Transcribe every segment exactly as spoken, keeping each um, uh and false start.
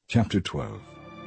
Chapter twelve.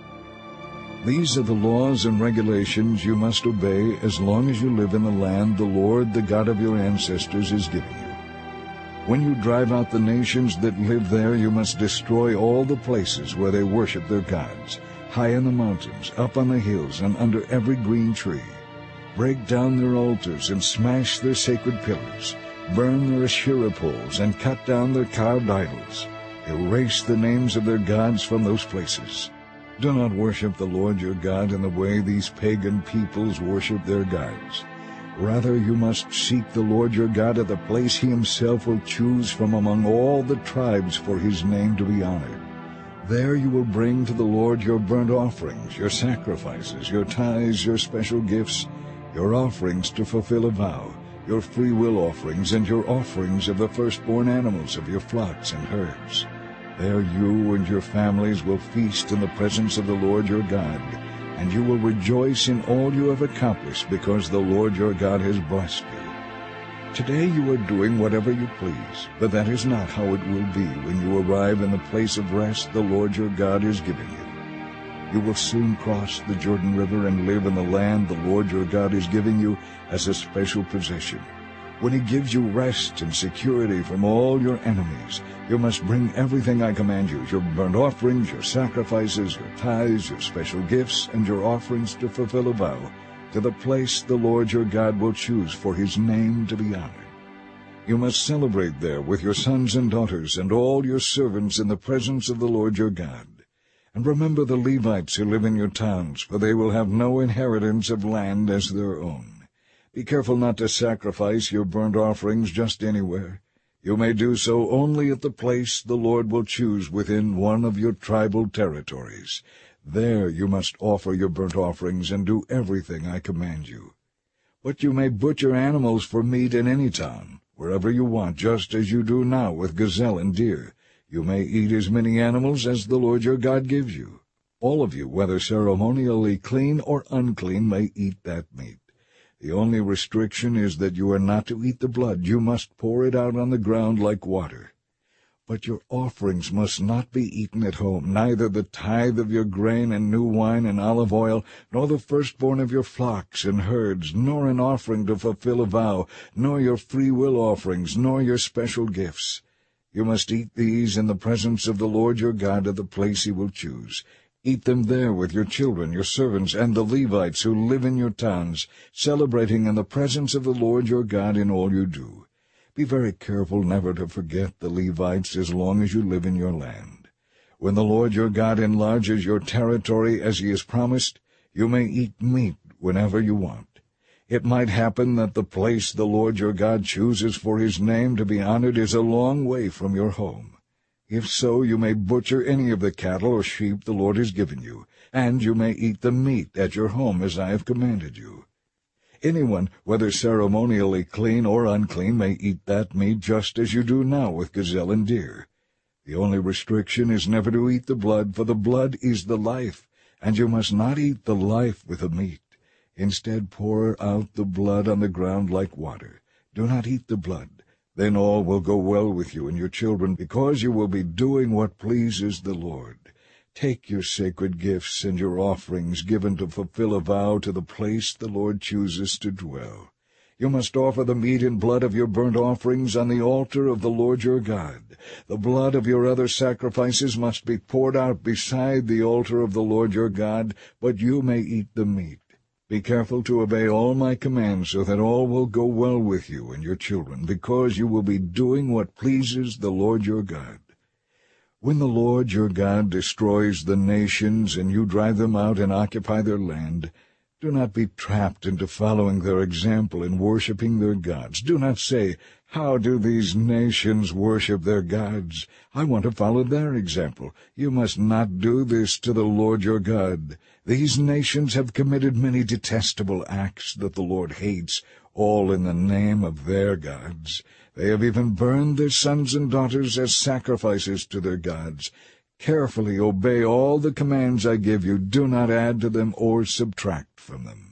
These are the laws and regulations you must obey as long as you live in the land the Lord, the God of your ancestors, is giving you. When you drive out the nations that live there, you must destroy all the places where they worship their gods, high in the mountains, up on the hills, and under every green tree. Break down their altars and smash their sacred pillars. Burn their Asherah poles and cut down their carved idols. Erase the names of their gods from those places. Do not worship the Lord your God in the way these pagan peoples worship their gods. Rather, you must seek the Lord your God at the place he himself will choose from among all the tribes for his name to be honored. There you will bring to the Lord your burnt offerings, your sacrifices, your tithes, your special gifts, your offerings to fulfill a vow, your free will offerings, and your offerings of the firstborn animals of your flocks and herds. There you and your families will feast in the presence of the Lord your God, and you will rejoice in all you have accomplished because the Lord your God has blessed you. Today you are doing whatever you please, but that is not how it will be when you arrive in the place of rest the Lord your God is giving you. You will soon cross the Jordan River and live in the land the Lord your God is giving you as a special possession. When he gives you rest and security from all your enemies, you must bring everything I command you, your burnt offerings, your sacrifices, your tithes, your special gifts, and your offerings to fulfill a vow, to the place the Lord your God will choose for his name to be honored. You must celebrate there with your sons and daughters and all your servants in the presence of the Lord your God. And remember the Levites who live in your towns, for they will have no inheritance of land as their own. Be careful not to sacrifice your burnt offerings just anywhere. You may do so only at the place the Lord will choose within one of your tribal territories. There you must offer your burnt offerings and do everything I command you. But you may butcher animals for meat in any town, wherever you want, just as you do now with gazelle and deer. You may eat as many animals as the Lord your God gives you. All of you, whether ceremonially clean or unclean, may eat that meat. The only restriction is that you are not to eat the blood. You must pour it out on the ground like water. But your offerings must not be eaten at home, neither the tithe of your grain and new wine and olive oil, nor the firstborn of your flocks and herds, nor an offering to fulfill a vow, nor your free will offerings, nor your special gifts. You must eat these in the presence of the Lord your God at the place he will choose. Eat them there with your children, your servants, and the Levites who live in your towns, celebrating in the presence of the Lord your God in all you do. Be very careful never to forget the Levites as long as you live in your land. When the Lord your God enlarges your territory as he has promised, you may eat meat whenever you want. It might happen that the place the Lord your God chooses for his name to be honored is a long way from your home. If so, you may butcher any of the cattle or sheep the Lord has given you, and you may eat the meat at your home as I have commanded you. Anyone, whether ceremonially clean or unclean, may eat that meat just as you do now with gazelle and deer. The only restriction is never to eat the blood, for the blood is the life, and you must not eat the life with the meat. Instead, pour out the blood on the ground like water. Do not eat the blood. Then all will go well with you and your children, because you will be doing what pleases the Lord. Take your sacred gifts and your offerings given to fulfill a vow to the place the Lord chooses to dwell. You must offer the meat and blood of your burnt offerings on the altar of the Lord your God. The blood of your other sacrifices must be poured out beside the altar of the Lord your God, but you may eat the meat. Be careful to obey all my commands so that all will go well with you and your children, because you will be doing what pleases the Lord your God. When the Lord your God destroys the nations and you drive them out and occupy their land, do not be trapped into following their example and worshiping their gods. Do not say, "How do these nations worship their gods? I want to follow their example." You must not do this to the Lord your God. These nations have committed many detestable acts that the Lord hates, all in the name of their gods. They have even burned their sons and daughters as sacrifices to their gods. Carefully obey all the commands I give you. Do not add to them or subtract from them.